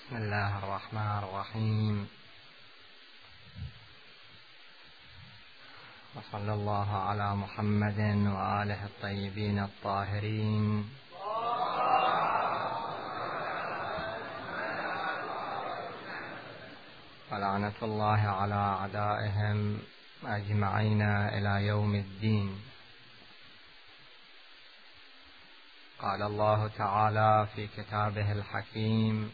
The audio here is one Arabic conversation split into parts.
بسم الله الرحمن الرحيم، وصلى الله على محمد وآله الطيبين الطاهرين، ولعنة الله على أعدائهم أجمعين إلى يوم الدين. قال الله تعالى في كتابه الحكيم: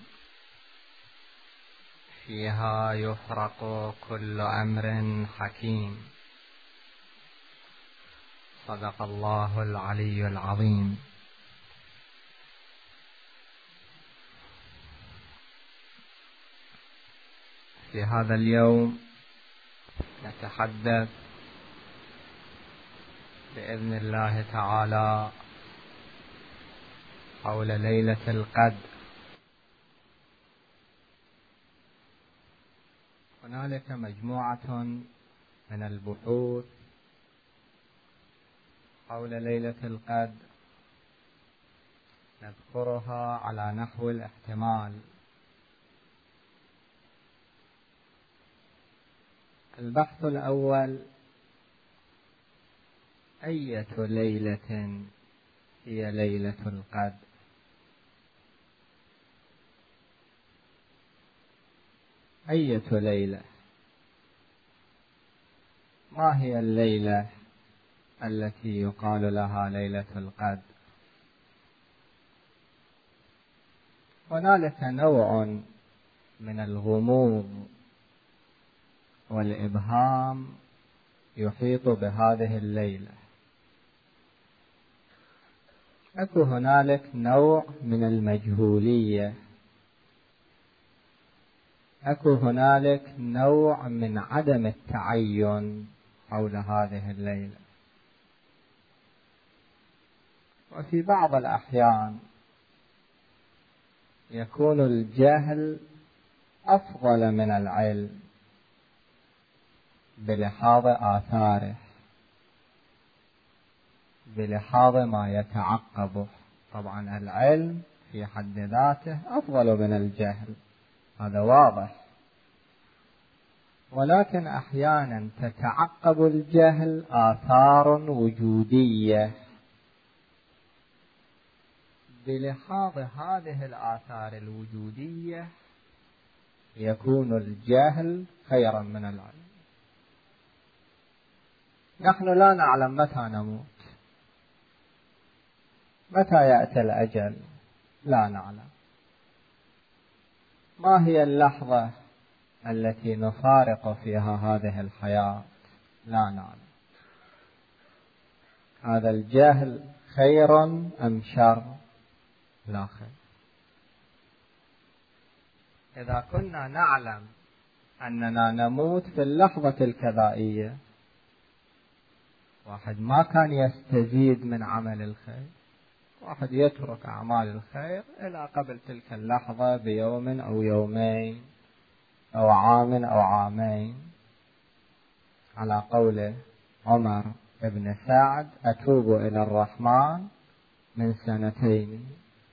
فيها يفرق كل أمر حكيم. صدق الله العلي العظيم. في هذا اليوم نتحدث بإذن الله تعالى حول ليلة القدر. هنالك مجموعة من البحوث حول ليلة القدر نذكرها على نحو الاحتمال. البحث الأول: أية ليلة هي ليلة القدر؟ أية ليلة؟ ما هي الليلة التي يقال لها ليلة القدر؟ هنالك نوع من الغموض والإبهام يحيط بهذه الليلة. هنالك نوع من المجهولية، هنالك نوع من عدم التعين حول هذه الليلة. وفي بعض الأحيان يكون الجهل أفضل من العلم بلحاظ آثاره، بلحاظ ما يتعقبه. طبعا العلم في حد ذاته أفضل من الجهل، هذا واضح، ولكن أحيانا تتعقب الجهل آثار وجودية. بلحاظ هذه الآثار الوجودية يكون الجهل خيرا من العلم. نحن لا نعلم متى نموت، متى يأتي الأجل، لا نعلم. ما هي اللحظة التي نفارق فيها هذه الحياة؟ لا نعلم. هذا الجهل خير أم شر؟ لا خير. إذا كنا نعلم أننا نموت في اللحظة الكذائية، واحد ما كان يستزيد من عمل الخير، واحد يترك أعمال الخير إلى قبل تلك اللحظة بيوم أو يومين أو عام أو عامين، على قول عمر بن سعد: أتوب إلى الرحمن من 2 سنين.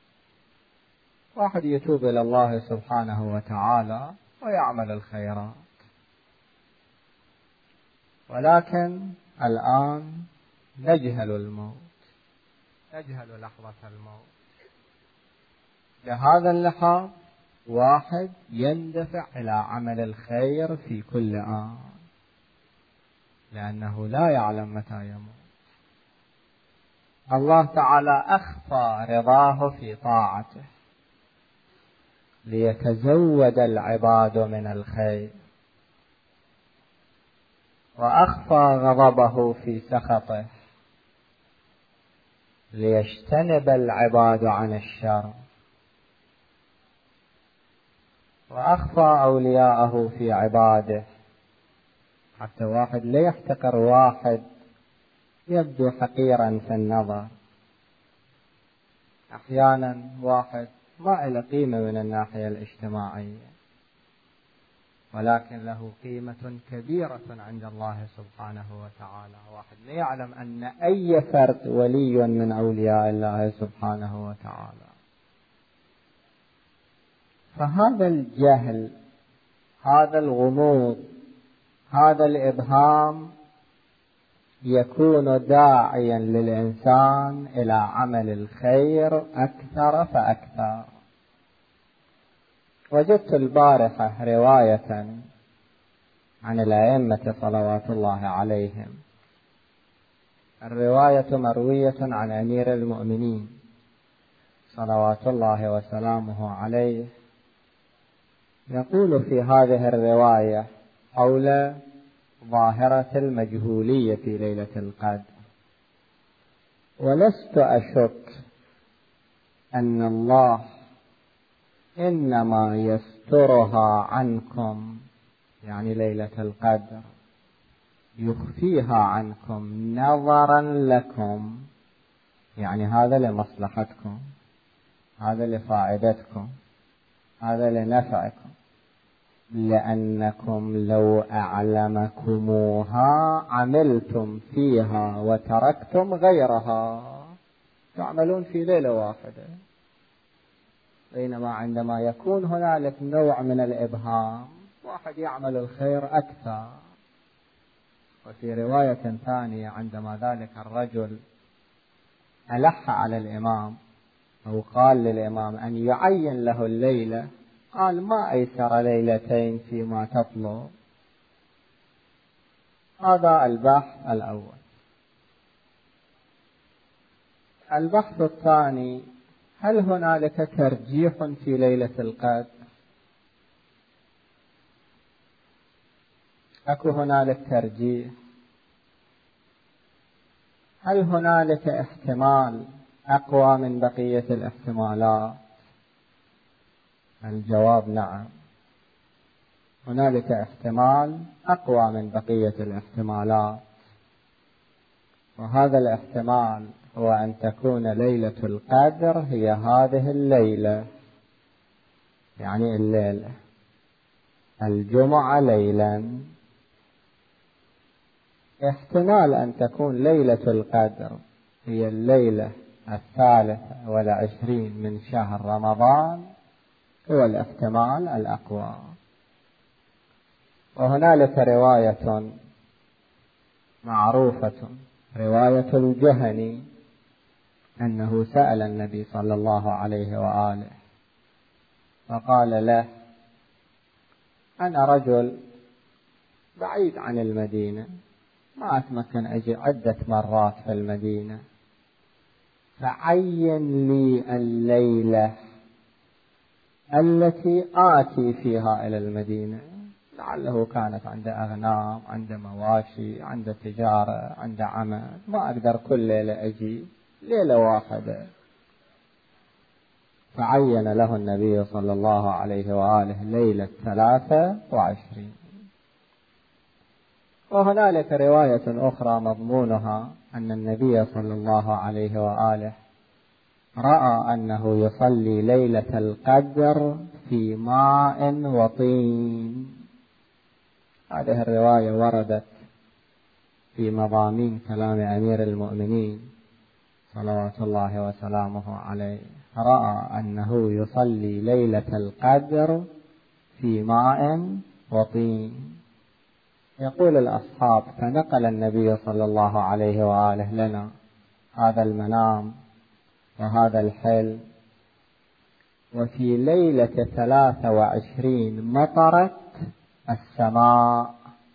واحد يتوب إلى الله سبحانه وتعالى ويعمل الخيرات. ولكن الآن نجهل الموت، نجهل لحظة الموت. بهذا اللحاظ واحد يندفع إلى عمل الخير في كل آن، لأنه لا يعلم متى يموت. الله تعالى أخفى رضاه في طاعته ليتزود العباد من الخير، وأخفى غضبه في سخطه ليجتنب العباد عن الشر، وأخفى أولياءه في عباده حتى واحد لا يحتقر واحد يبدو حقيرا في النظر. أحيانا واحد ما له قيمة من الناحية الاجتماعية، ولكن له قيمة كبيرة عند الله سبحانه وتعالى. واحد لا يعلم أن أي فرد ولي من أولياء الله سبحانه وتعالى. فهذا الجهل، هذا الغموض، هذا الإبهام يكون داعيا للإنسان إلى عمل الخير أكثر فأكثر. وجدت البارحة رواية عن الأئمة صلوات الله عليهم، الرواية مروية عن أمير المؤمنين صلوات الله وسلامه عليه، يقول في هذه الرواية حول ظاهرة المجهولية في ليلة القدر: ولست أشك أن الله إنما يسترها عنكم، يعني ليلة القدر يخفيها عنكم نظرا لكم، يعني هذا لمصلحتكم، هذا لفائدتكم، هذا لنفعكم، لأنكم لو أعلمكموها عملتم فيها وتركتم غيرها، تعملون في ليلة واحدة. بينما عندما يكون هنالك نوع من الإبهام واحد يعمل الخير أكثر. وفي رواية ثانية عندما ذلك الرجل ألح على الإمام أو قال للإمام أن يعين له الليلة، قال: ما أيسر ليلتين فيما تطلب. هذا البحث الأول. البحث الثاني: هل هنالك ترجيح في ليلة القدر؟ أكو هنالك ترجيح؟ هل هنالك احتمال أقوى من بقية الاحتمالات؟ الجواب نعم، هنالك احتمال أقوى من بقية الاحتمالات، وهذا الاحتمال هو أن تكون ليلة القدر هي هذه الليلة، يعني الليلة الجمعة ليلا. احتمال أن تكون ليلة القدر هي الليلة 23 من شهر رمضان، هو الاحتمال الأقوى. وهنالك رواية معروفة، رواية الجهني، أنه سأل النبي صلى الله عليه وآله فقال له: أنا رجل بعيد عن المدينة، ما أتمكن أجي عدة مرات في المدينة، فعين لي الليلة التي آتي فيها إلى المدينة. لعله كانت عند أغنام، عند مواشي، عند تجارة، عند عمل، ما أقدر كل ليلة أجي، ليلة واحدة. فعين له النبي صلى الله عليه وآله ليلة 23. وهنالك رواية أخرى مضمونها أن النبي صلى الله عليه وآله رأى أنه يصلي ليلة القدر في ماء وطين. هذه الرواية وردت في مضامين كلام أمير المؤمنين صلوات الله وسلامه عليه، رأى أنه يصلي ليلة القدر في ماء وطين. يقول الأصحاب: فنقل النبي صلى الله عليه وآله لنا هذا المنام وهذا الحلم. وفي ليلة 23 مطرت السماء،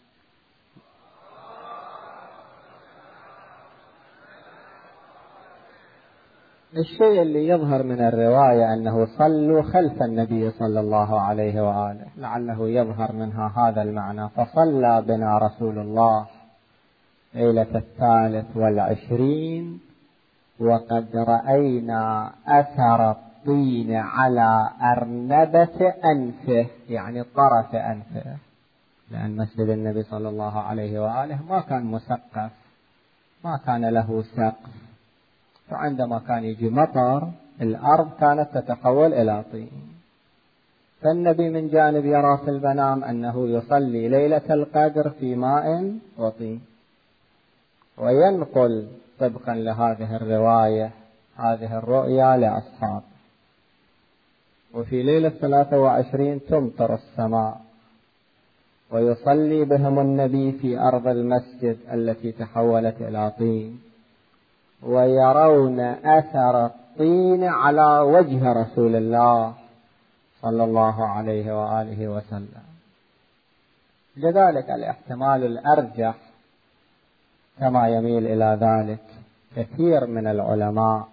الشيء اللي يظهر من الرواية أنه صلوا خلف النبي صلى الله عليه وآله، لعله يظهر منها هذا المعنى. فصلى بنا رسول الله ليلة 23 وقد رأينا أثر الطين على أرنبة أنفه، يعني طرف أنفه، لأن مسجد النبي صلى الله عليه وآله ما كان مسقف، ما كان له سقف، فعندما كان يجي مطر الأرض كانت تتحول إلى طين. فالنبي من جانب يرى في المنام أنه يصلي ليلة القدر في ماء وطين، وينقل طبقا لهذه الرواية هذه الرؤيا لأصحابه. وفي ليلة 23 تمطر السماء، ويصلي بهم النبي في أرض المسجد التي تحولت إلى طين، ويرون أثر الطين على وجه رسول الله صلى الله عليه وآله وسلم. لذلك الاحتمال الأرجح كما يميل إلى ذلك كثير من العلماء،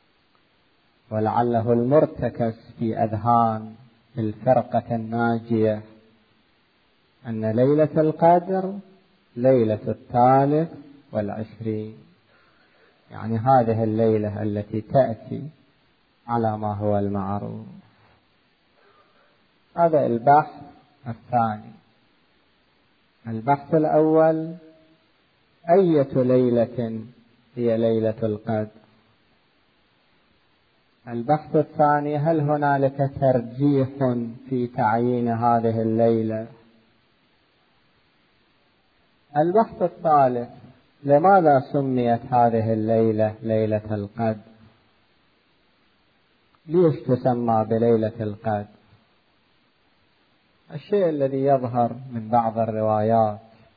ولعله المرتكز في أذهان الفرقة الناجية، أن ليلة القدر ليلة 23، يعني هذه الليلة التي تأتي على ما هو المعروف. هذا البحث الثاني. البحث الأول: أية ليلة هي ليلة القدر؟ البحث الثاني: هل هنالك ترجيح في تعيين هذه الليلة؟ البحث الثالث: لماذا سميت هذه الليلة ليلة القدر؟ ليش تسمى بليلة القدر؟ الشيء الذي يظهر من بعض الروايات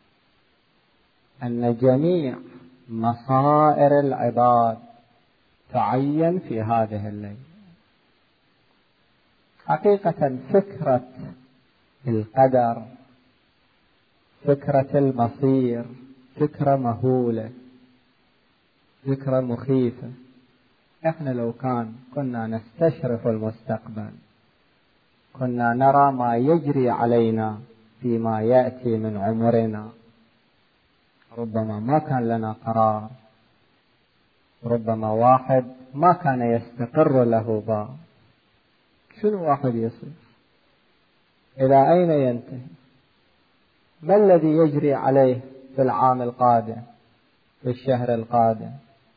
أن جميع مصائر العباد تعين في هذه الليلة. حقيقة فكرة القدر، فكرة المصير، فكرة مهولة، فكرة مخيفة. احنا لو كنا نستشرف المستقبل، كنا نرى ما يجري علينا فيما يأتي من عمرنا، ربما ما كان لنا قرار، ربما واحد ما كان يستقر له بال. شنو واحد يصير؟ إلى أين ينتهي؟ ما الذي يجري عليه في العام القادم، في الشهر القادم؟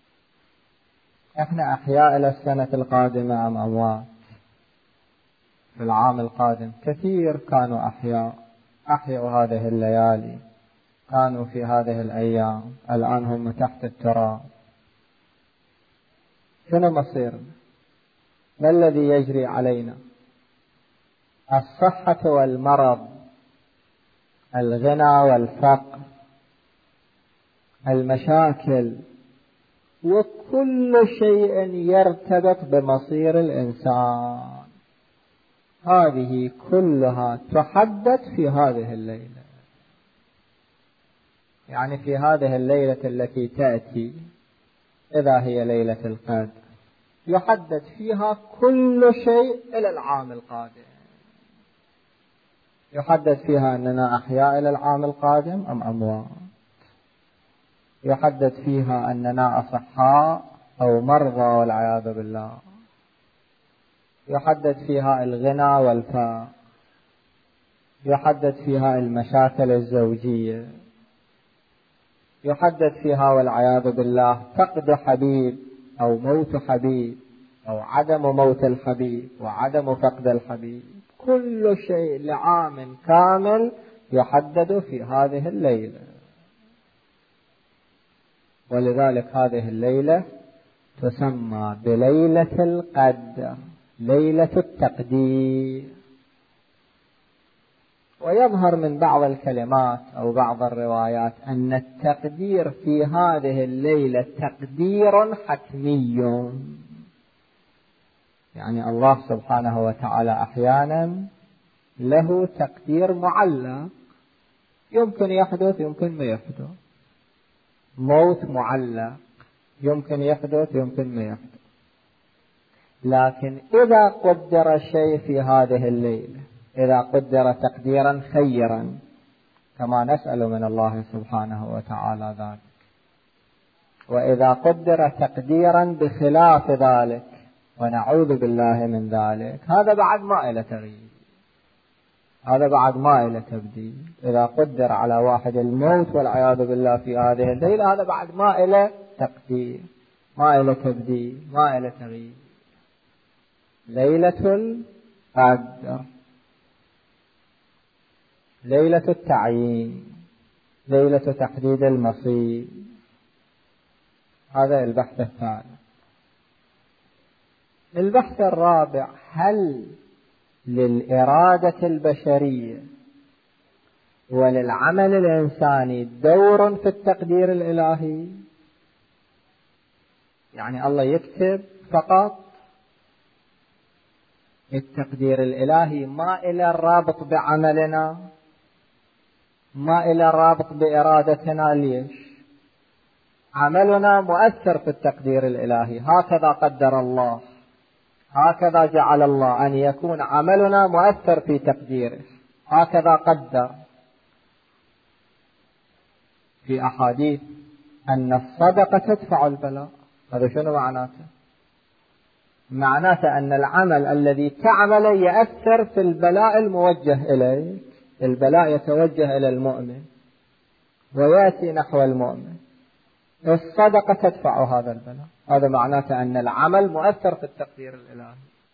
احنا أحياء إلى السنة القادمة أم أموات؟ في العام القادم كثير كانوا أحيوا هذه الليالي، كانوا في هذه الأيام، الآن هم تحت التراب. شنو مصيرنا؟ ما الذي يجري علينا؟ الصحة والمرض، الغنى والفقر، المشاكل، وكل شيء يرتبط بمصير الإنسان، هذه كلها تحدد في هذه الليلة. يعني في هذه الليلة التي تأتي، إذا هي ليلة القدر، يحدد فيها كل شيء إلى العام القادم. يحدد فيها أننا أحياء إلى العام القادم أم أموات، يحدد فيها أننا أصحاء أو مرضى والعياذ بالله، يحدد فيها الغنى والفقر، يحدد فيها المشاكل الزوجية، يحدد فيها والعياذ بالله فقد حبيب أو موت حبيب، أو عدم موت الحبيب وعدم فقد الحبيب. كل شيء لعام كامل يحدد في هذه الليلة. ولذلك هذه الليلة تسمى بليلة القدر، ليلة التقدير. ويظهر من بعض الكلمات أو بعض الروايات أن التقدير في هذه الليلة تقدير حتمي، يعني الله سبحانه وتعالى أحيانا له تقدير معلق، يمكن يحدث يمكن ما يحدث. موت معلق، يمكن يحدث يمكن ما يحدث. لكن إذا قدر شيء في هذه الليلة، إذا قدر تقديرا خيرا، كما نسأل من الله سبحانه وتعالى ذلك، وإذا قدر تقديرا بخلاف ذلك، ونعوذ بالله من ذلك، هذا بعد ما إلى تغيير، هذا بعد ما إلى تبديل. إذا قدر على واحد الموت والعياذ بالله في هذه الليلة، هذا بعد ما إلى تقدير، ما إلى تبديل، ما إلى تغيير. ليلة القدر، ليلة التعيين، ليلة تحديد المصير. هذا البحث الثالث. البحث الرابع: هل للإرادة البشرية وللعمل الإنساني دور في التقدير الإلهي، يعني الله يكتب فقط، التقدير الإلهي ما إلى الرابط بعملنا، ما إلى الرابط بإرادتنا. ليش؟ عملنا مؤثر في التقدير الإلهي، هكذا قدر الله، هكذا جعل الله أن يكون عملنا مؤثر في تقديره، هكذا قدر. في أحاديث أن الصدقة تدفع البلاء، هذا شنو معناته؟ معناته أن العمل الذي تعمله يأثر في البلاء الموجه إليك، البلاء يتوجه إلى المؤمن ويأتي نحو المؤمن، الصدقة تدفع هذا البلاء. هذا معناته أن العمل مؤثر في التقدير الإلهي.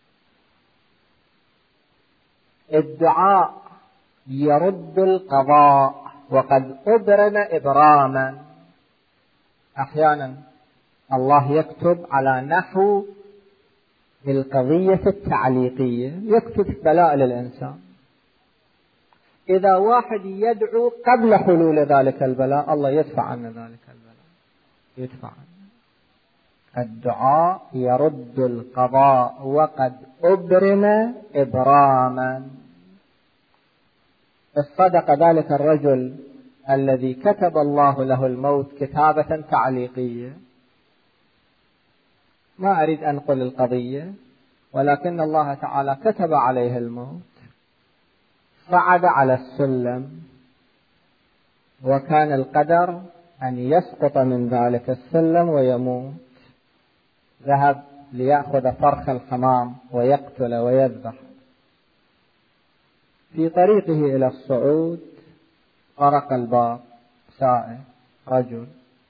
الدعاء يرد القضاء وقد أبرم إبراما. أحيانا الله يكتب على نحو القضية التعليقية، يكتب بلاء للإنسان. إذا واحد يدعو قبل حلول ذلك البلاء، الله يدفع عنه ذلك البلاء، يدفع عنه. الدعاء يرد القضاء وقد أبرم إبراما. الصدق ذلك الرجل الذي كتب الله له الموت كتابة تعليقية. ما أريد أن أنقل القضية، ولكن الله تعالى كتب عليه الموت، صعد على السلم وكان القدر أن يسقط من ذلك السلم ويموت. ذهب ليأخذ فرخ الحمام ويقتل ويذبح. في طريقه إلى الصعود طرق الباب سائل رجل،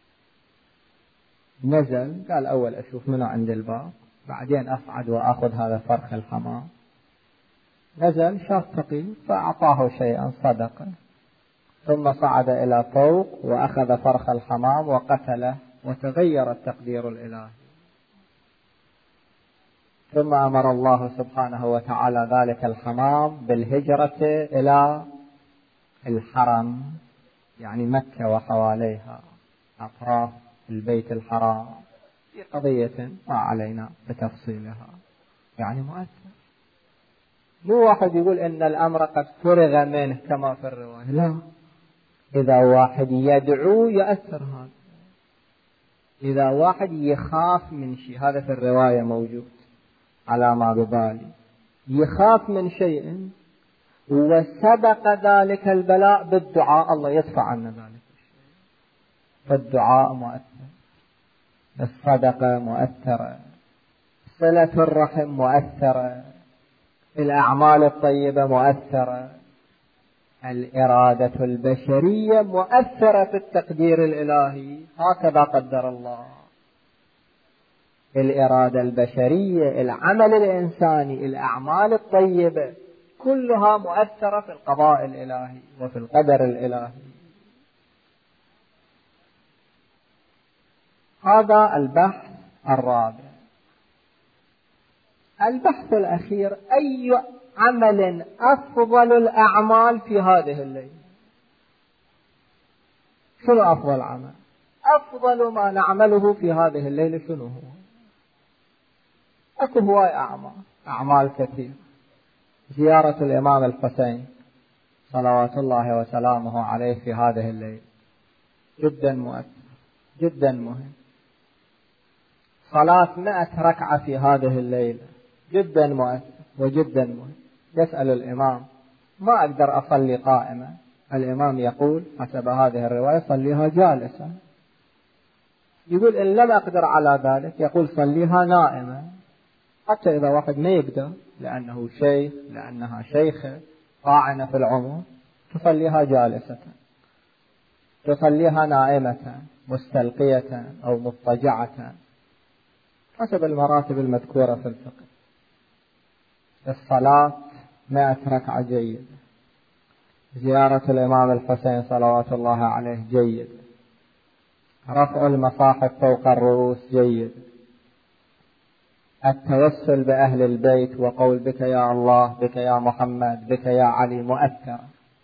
نزل قال أول أشوف منه عند الباب، بعدين أصعد وأخذ هذا فرخ الحمام. نزل شاف فقير فأعطاه شيئا صدقة، ثم صعد إلى فوق وأخذ فرخ الحمام وقتله، وتغير التقدير الإلهي. ثم أمر الله سبحانه وتعالى ذلك الحمام بالهجرة إلى الحرم، يعني مكة وحواليها، أطراف البيت الحرام، في قضية ما علينا بتفصيلها، يعني مؤثر. مو واحد يقول إن الأمر قد فرغ منه كما في الرواية، لا، إذا واحد يدعو يأثر هذا. إذا واحد يخاف من شيء، هذا في الرواية موجود على ما ببالي، يخاف من شيء وسبق ذلك البلاء بالدعاء، الله يدفع عنه ذلك الشيء. فالدعاء مؤثر، الصدقة مؤثرة، صلة الرحم مؤثرة، الأعمال الطيبة مؤثرة، الإرادة البشرية مؤثرة في التقدير الإلهي، هكذا قدر الله. الإرادة البشرية، العمل الإنساني، الأعمال الطيبة، كلها مؤثرة في القضاء الإلهي وفي القدر الإلهي. هذا البحث الرابع. البحث الأخير: أي عمل أفضل الأعمال في هذه الليلة؟ شنو أفضل عمل؟ أفضل ما نعمله في هذه الليلة شنو هو؟ أكو هواي أعمال كثير. زيارة الإمام الحسين صلوات الله وسلامه عليه في هذه الليلة جدا مؤثر، جدا مهم. صلاة 100 ركعة في هذه الليلة جدا مؤثر وجدا مهم. يسأل الإمام: ما أقدر أصلي قائمة؟ الإمام يقول حسب هذه الرواية: صليها جالسة. يقول: إن لم أقدر على ذلك، يقول: صليها نائمة. حتى إذا واحد ما يقدر لأنه شيخ، لأنها شيخة طاعنة في العمر، تصليها جالسة، تصليها نائمة مستلقية أو مضطجعة، حسب المراتب المذكورة في الفقه. الصلاة 100 ركعة جيدة. زيارة الإمام الحسين صلوات الله عليه جيد. رفع المصاحف فوق الرؤوس جيد. التوسل بأهل البيت وقول بك يا الله، بك يا محمد، بك يا علي مؤثر،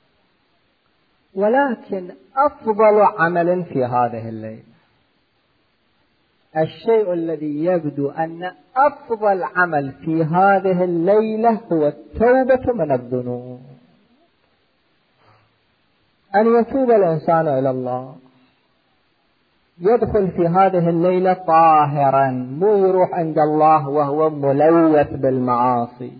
ولكن أفضل عمل في هذه الليلة، الشيء الذي يبدو أن أفضل عمل في هذه الليلة هو التوبة من الذنوب، أن يتوب الإنسان إلى الله، يدخل في هذه الليلة طاهرا، مو يروح عند الله وهو ملوث بالمعاصي،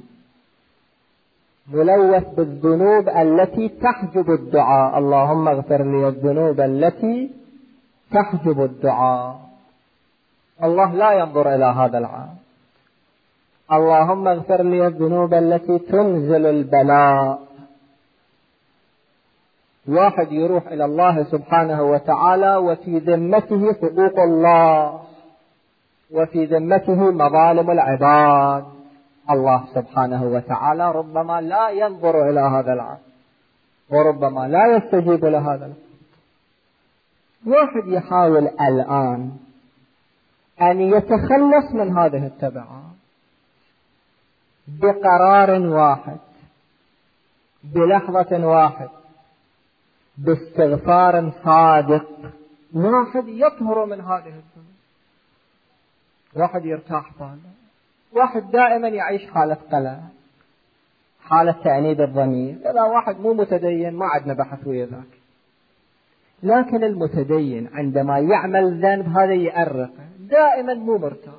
ملوث بالذنوب التي تحجب الدعاء. اللهم اغفر لي الذنوب التي تحجب الدعاء. الله لا ينظر إلى هذا العام. اللهم اغفر لي الذنوب التي تنزل البلاء. واحد يروح إلى الله سبحانه وتعالى وفي ذمته حقوق الله، وفي ذمته مظالم العباد، الله سبحانه وتعالى ربما لا ينظر إلى هذا العبد، وربما لا يستجيب لهذا العبد. واحد يحاول الآن أن يتخلص من هذه التبعات بقرار واحد، بلحظة واحد، باستغفار صادق واحد، يطهر من هذه الذنوب، واحد يرتاح باله. واحد دائما يعيش حالة قلق، حالة تأنيب الضمير. إذا واحد مو متدين ما عندنا بحث ويا ذاك، لكن المتدين عندما يعمل ذنب هذا يأرق، دائما مو مرتاح،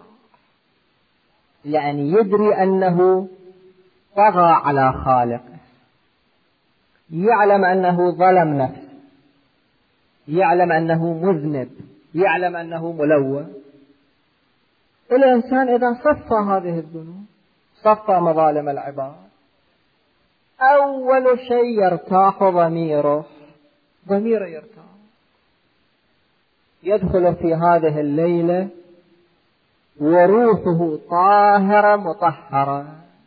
يعني يدري أنه طغى على خالقه، يعلم أنه ظلم نفسه، يعلم أنه مذنب، يعلم أنه ملوث. الإنسان إذا صفى هذه الذنوب، صفى مظالم العباد، أول شيء يرتاح ضميره يرتاح، يدخل في هذه الليلة وروحه طاهرة مطهرة.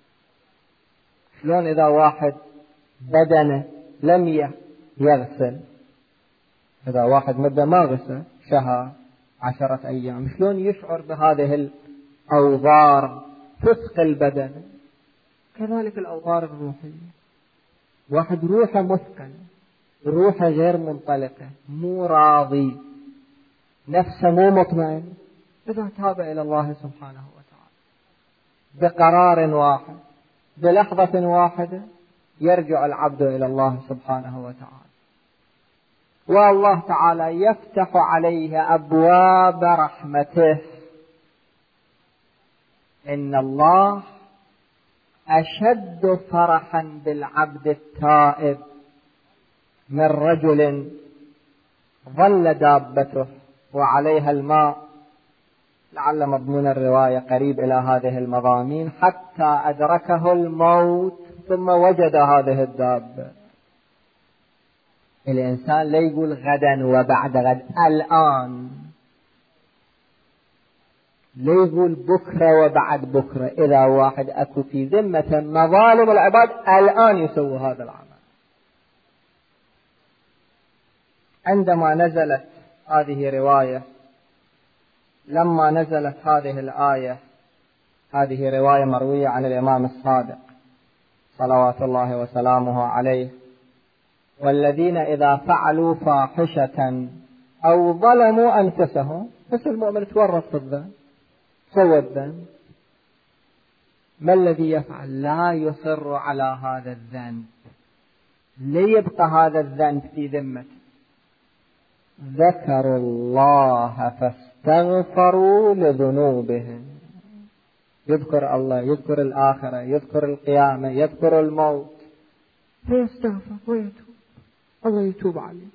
شلون إذا واحد بدنه لم يغسل، إذا واحد مدة ما غسل شهر 10 أيام، شلون يشعر بهذه الأوضار تثقل البدن؟ كذلك الأوضار الروحية، واحد روحه مثقل، روحه غير منطلقة، مو راضي، نفسه مو مطمئن، إذا تاب إلى الله سبحانه وتعالى بقرار واحد، بلحظة واحدة، يرجع العبد إلى الله سبحانه وتعالى، والله تعالى يفتح عليه أبواب رحمته. إن الله أشد فرحا بالعبد التائب من رجل ظل دابته وعليها الماء، لعل مضمون الرواية قريب إلى هذه المضامين، حتى أدركه الموت ثم وجد هذه الدابة. الإنسان لا يقول غدا وبعد غد، الآن، لا يقول بكرة وبعد بكرة. إذا واحد أكو في ذمة مظالم العباد الآن يسوي هذا العمل. عندما نزلت هذه رواية، لما نزلت هذه الآية، هذه رواية مروية عن الإمام الصادق صلوات الله وسلامه عليه: والذين إذا فعلوا فاحشة أو ظلموا أنفسهم. بس المؤمن تورط في الذنب، سوى الذنب، ما الذي يفعل؟ لا يصر على هذا الذنب، ليبقى هذا الذنب في ذمته. ذكروا الله فاستغفروا لذنوبهم. يذكر الله، يذكر الآخرة، يذكر القيامة، يذكر الموت، فيستغفر ويتوب، الله يتوب عليه.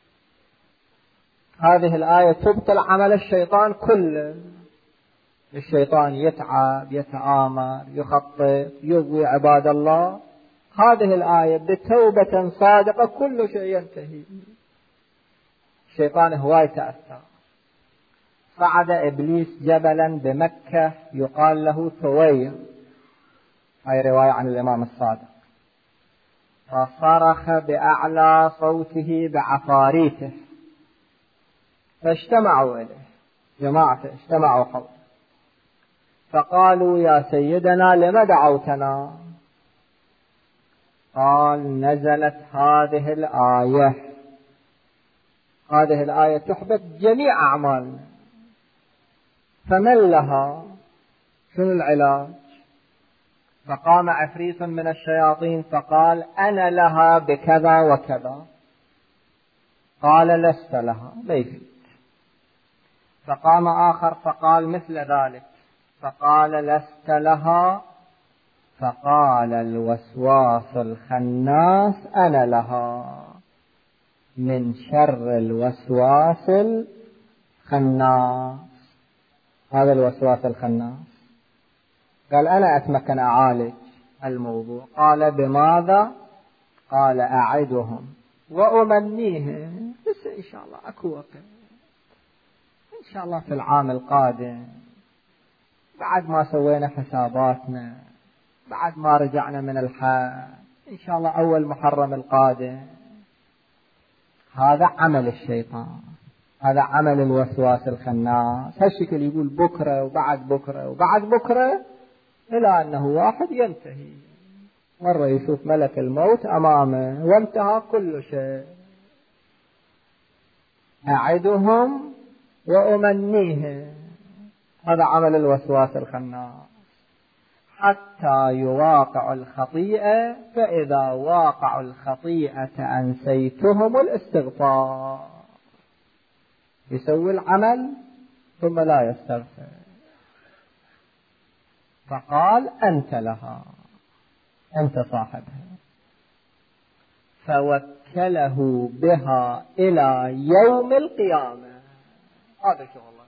هذه الآية تبطل عمل الشيطان كله. الشيطان يتعب، يتآمر، يخطط، يغوي عباد الله. هذه الآية بتوبة صادقة كل شيء ينتهي. الشيطان هواي تأثر. صعد إبليس جبلا بمكة يقال له ثوير، هاي رواية عن الإمام الصادق، فصرخ بأعلى صوته بعفاريته، فاجتمعوا إليه، جماعة اجتمعوا حوله، فقالوا يا سيدنا لم دعوتنا؟ قال نزلت هذه الآية. هذه الآية تحبط جميع أعمالنا، فمن لها؟ شنو العلاج؟ فقام عفريت من الشياطين فقال أنا لها بكذا وكذا. قال لست لها، لا يفيد. فقام آخر فقال مثل ذلك، فقال لست لها. فقال الوسواس الخناس أنا لها، من شر الوسواس الخناس. هذا الوسواس الخناس قال أنا أتمكن أعالج الموضوع. قال بماذا؟ قال أعدهم وأمنيهم، بس إن شاء الله أكو وقت، إن شاء الله في العام القادم، بعد ما سوينا حساباتنا، بعد ما رجعنا من الحج، إن شاء الله أول محرم القادم. هذا عمل الشيطان، هذا عمل الوسواس الخناس. هالشكل يقول بكرة وبعد بكرة وبعد بكرة، إلى أنه واحد ينتهي. مرة يشوف ملك الموت أمامه وانتهى كل شيء. أعدهم وأمنيهم، هذا عمل الوسواس الخناس. حتى يواقع الخطيئة، فإذا واقع الخطيئة أنسيتهم الاستغفار. يسوي العمل ثم لا يستغفر. فقال أنت لها، أنت صاحبها. فوكله بها إلى يوم القيامة. هذا شغله،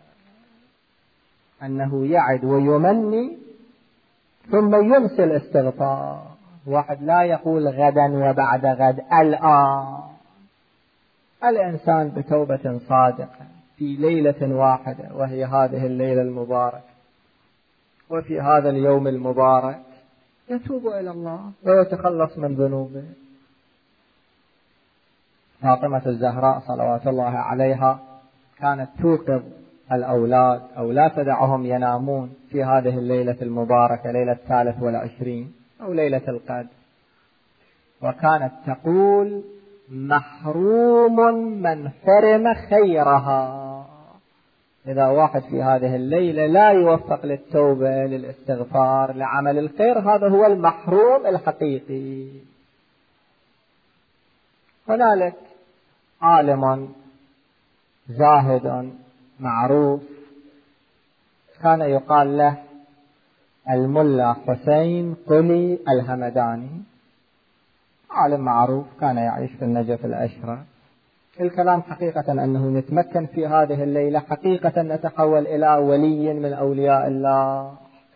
أنه يعد ويمني ثم ينسي الاستغفار. واحد لا يقول غدا وبعد غد، الآن. الإنسان بتوبة صادقة في ليلة واحدة، وهي هذه الليلة المباركة، وفي هذا اليوم المبارك يتوب إلى الله ويتخلص من ذنوبه. فاطمة الزهراء صلوات الله عليها كانت توقظ الأولاد أو لا تدعهم ينامون في هذه الليلة المباركة، ليلة 23 أو ليلة القدر، وكانت تقول محروم من حرم خيرها. إذا واحد في هذه الليلة لا يوفق للتوبة، للاستغفار، لعمل الخير، هذا هو المحروم الحقيقي. هنالك عالم زاهد معروف كان يقال له الملا حسين قلي الهمداني، عالم معروف كان يعيش في النجف الأشرف. الكلام حقيقة أنه نتمكن في هذه الليلة حقيقة نتحول إلى ولي من أولياء الله.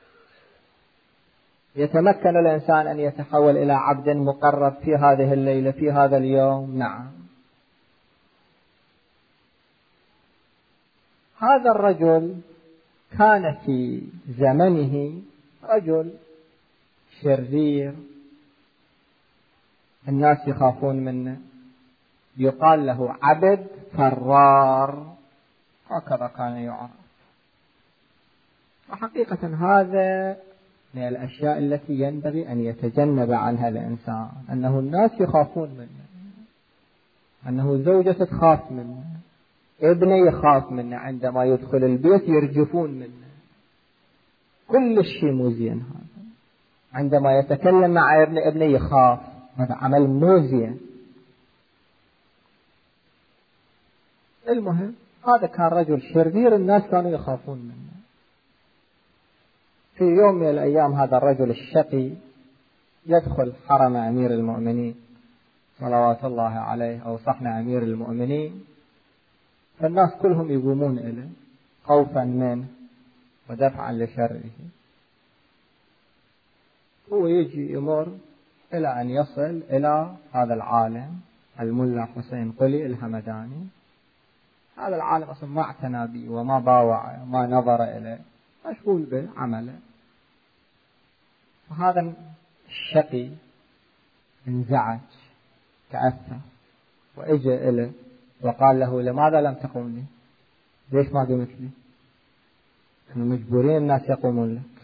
يتمكن الإنسان أن يتحول إلى عبد مقرب في هذه الليلة، في هذا اليوم. نعم. هذا الرجل كان في زمنه رجل شرير، الناس يخافون منه، يقال له عبد فرار، هكذا كان يعرف. وحقيقة هذا من الأشياء التي ينبغي أن يتجنب عنها الإنسان، أنه الناس يخافون منه، أنه زوجته تخاف منه، ابنه يخاف منه، عندما يدخل البيت يرجفون منه، كل الشيء مو زين. هذا عندما يتكلم مع ابنه يخاف، هذا عمل مو زين. المهم هذا كان رجل شرير، الناس كانوا يخافون منه. في يوم من الأيام هذا الرجل الشقي يدخل حرم أمير المؤمنين صلوات الله عليه، أو صحن أمير المؤمنين، فالناس كلهم يقومون إليه خوفا منه ودفعا لشره. هو يجي يمر إلى أن يصل إلى هذا العالم الملا حسين قلي الهمداني. هذا العالم أصلا ما اعتنى به وما باوع وما نظر إليه، مشغول بعمله. وهذا الشقي انزعج، تأثر، وإجى إليه وقال له لماذا لم تقوم لي؟ ليش ما قمت لي؟ مجبورين الناس يقومون لك.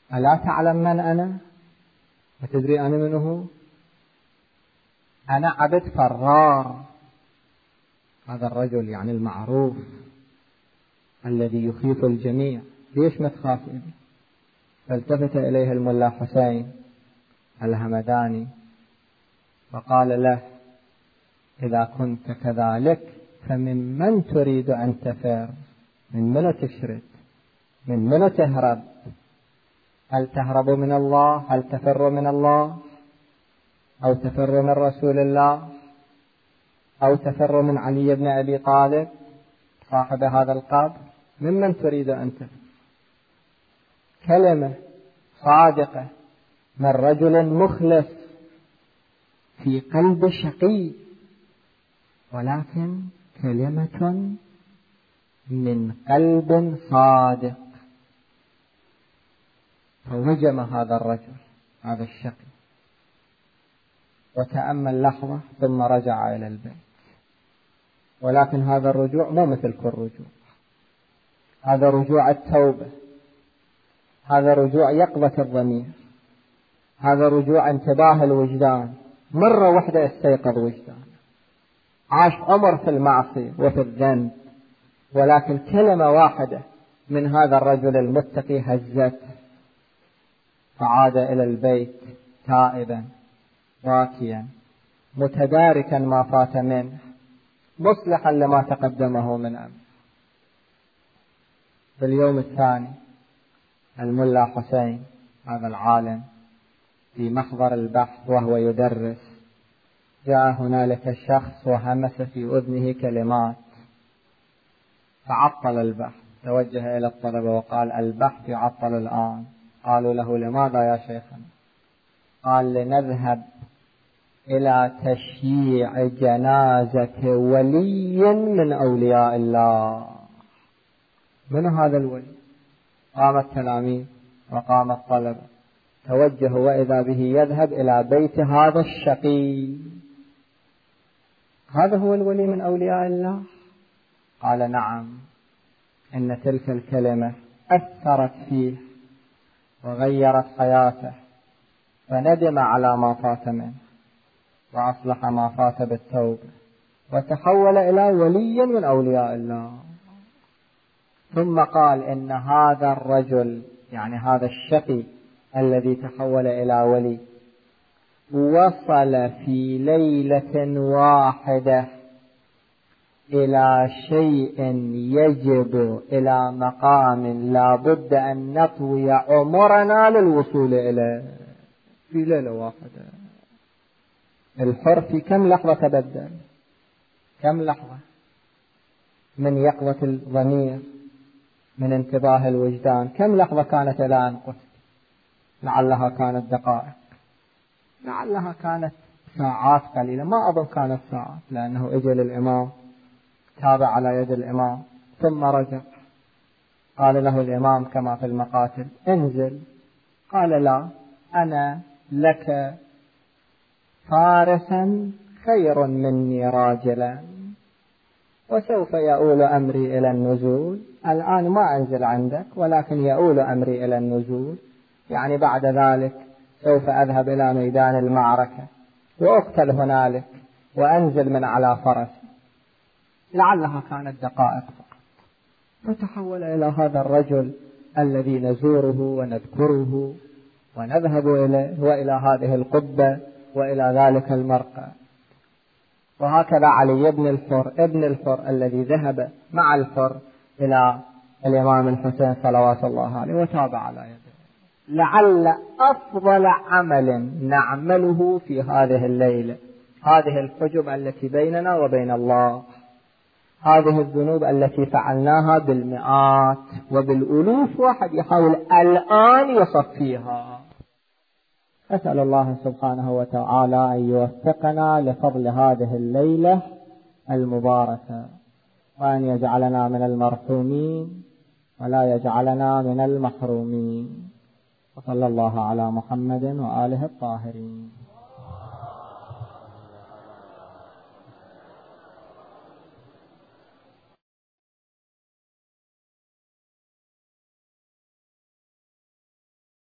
ألا تعلم من أنا؟ وتدري أنا من هو؟ أنا عبد فرار. هذا الرجل يعني المعروف الذي يخيف الجميع، ليش ما تخاف إليه؟ فالتفت إليه الملا حسين الهمداني وقال له: إذا كنت كذلك فمن تريد أن تفر؟ من تشرد؟ من تهرب؟ هل تهرب من الله؟ هل تفر من الله؟ أو تفر من رسول الله؟ أو تفر من علي بن أبي طالب صاحب هذا القبر؟ ممن تريد أن تفر؟ كلمة صادقة من رجل مخلص في قلب شقي، ولكن كلمة من قلب صادق. فوجم هذا الرجل هذا الشقي وتأمل لحظة ثم رجع إلى البيت. ولكن هذا الرجوع مو مثل كل رجوع، هذا رجوع التوبة، هذا رجوع يقظة الضمير، هذا رجوع انتباه الوجدان. مرة واحدة استيقظ وجدان، عاش عمر في المعصية وفي الذنب، ولكن كلمة واحدة من هذا الرجل المتقي هزته، فعاد إلى البيت تائبا باكيا متداركا ما فات منه، مصلحا لما تقدمه من أمر. في اليوم الثاني الملا حسين هذا العالم في محضر البحث وهو يدرس، جاء هنالك شخص وهمس في أذنه كلمات فعطل البحث. توجه إلى الطلبة وقال: البحث يعطل الآن. قالوا له: لماذا يا شيخنا؟ قال: لنذهب إلى تشييع جنازة ولي من أولياء الله. من هذا الولي؟ قام التلاميذ وقام الطلبة، توجه وإذا به يذهب إلى بيت هذا الشقي. هذا هو الولي من أولياء الله؟ قال: نعم. إن تلك الكلمة أثرت فيه وغيرت حياته، فندم على ما فات منه وأصلح ما فات بالتوبة وتحول إلى ولي من أولياء الله. ثم قال: إن هذا الرجل يعني هذا الشقي الذي تحول إلى ولي وصل في ليلة واحدة إلى شيء يجب إلى مقام لا بد أن نطوي عمرنا للوصول إليه في ليلة واحدة. الحر في كم لحظة تبدل؟ كم لحظة من يقظة الضمير، من انتباه الوجدان، كم لحظة كانت إلى أن قتل؟ لعلها كانت دقائق، لعلها كانت ساعات قليلة، ما أظن كانت ساعات، لأنه أجل الإمام تابع على يد الإمام ثم رجع. قال له الإمام كما في المقاتل: انزل. قال: لا، أنا لك فارسا خير مني راجلا، وسوف يؤول أمري إلى النزول. الآن ما أنزل عندك، ولكن يؤول أمري إلى النزول، يعني بعد ذلك سوف أذهب إلى ميدان المعركة وأقتل هنالك وأنزل من على فرسي. لعلها كانت دقائق فقط، فتحول إلى هذا الرجل الذي نزوره ونذكره ونذهب إليه وإلى هذه القبة وإلى ذلك المرقى. وهكذا علي بن الحر ابن الحر الذي ذهب مع الحر إلى الإمام الحسين صلوات الله عليه وتابع على يده. لعل أفضل عمل نعمله في هذه الليلة هذه الحجب التي بيننا وبين الله، هذه الذنوب التي فعلناها بالمئات وبالألوف، واحد يحاول الآن يصفيها. أسأل الله سبحانه وتعالى أن يوفقنا لفضل هذه الليلة المباركة، وأن يجعلنا من المرحومين ولا يجعلنا من المحرومين. وصلى الله على محمد وآله الطاهرين.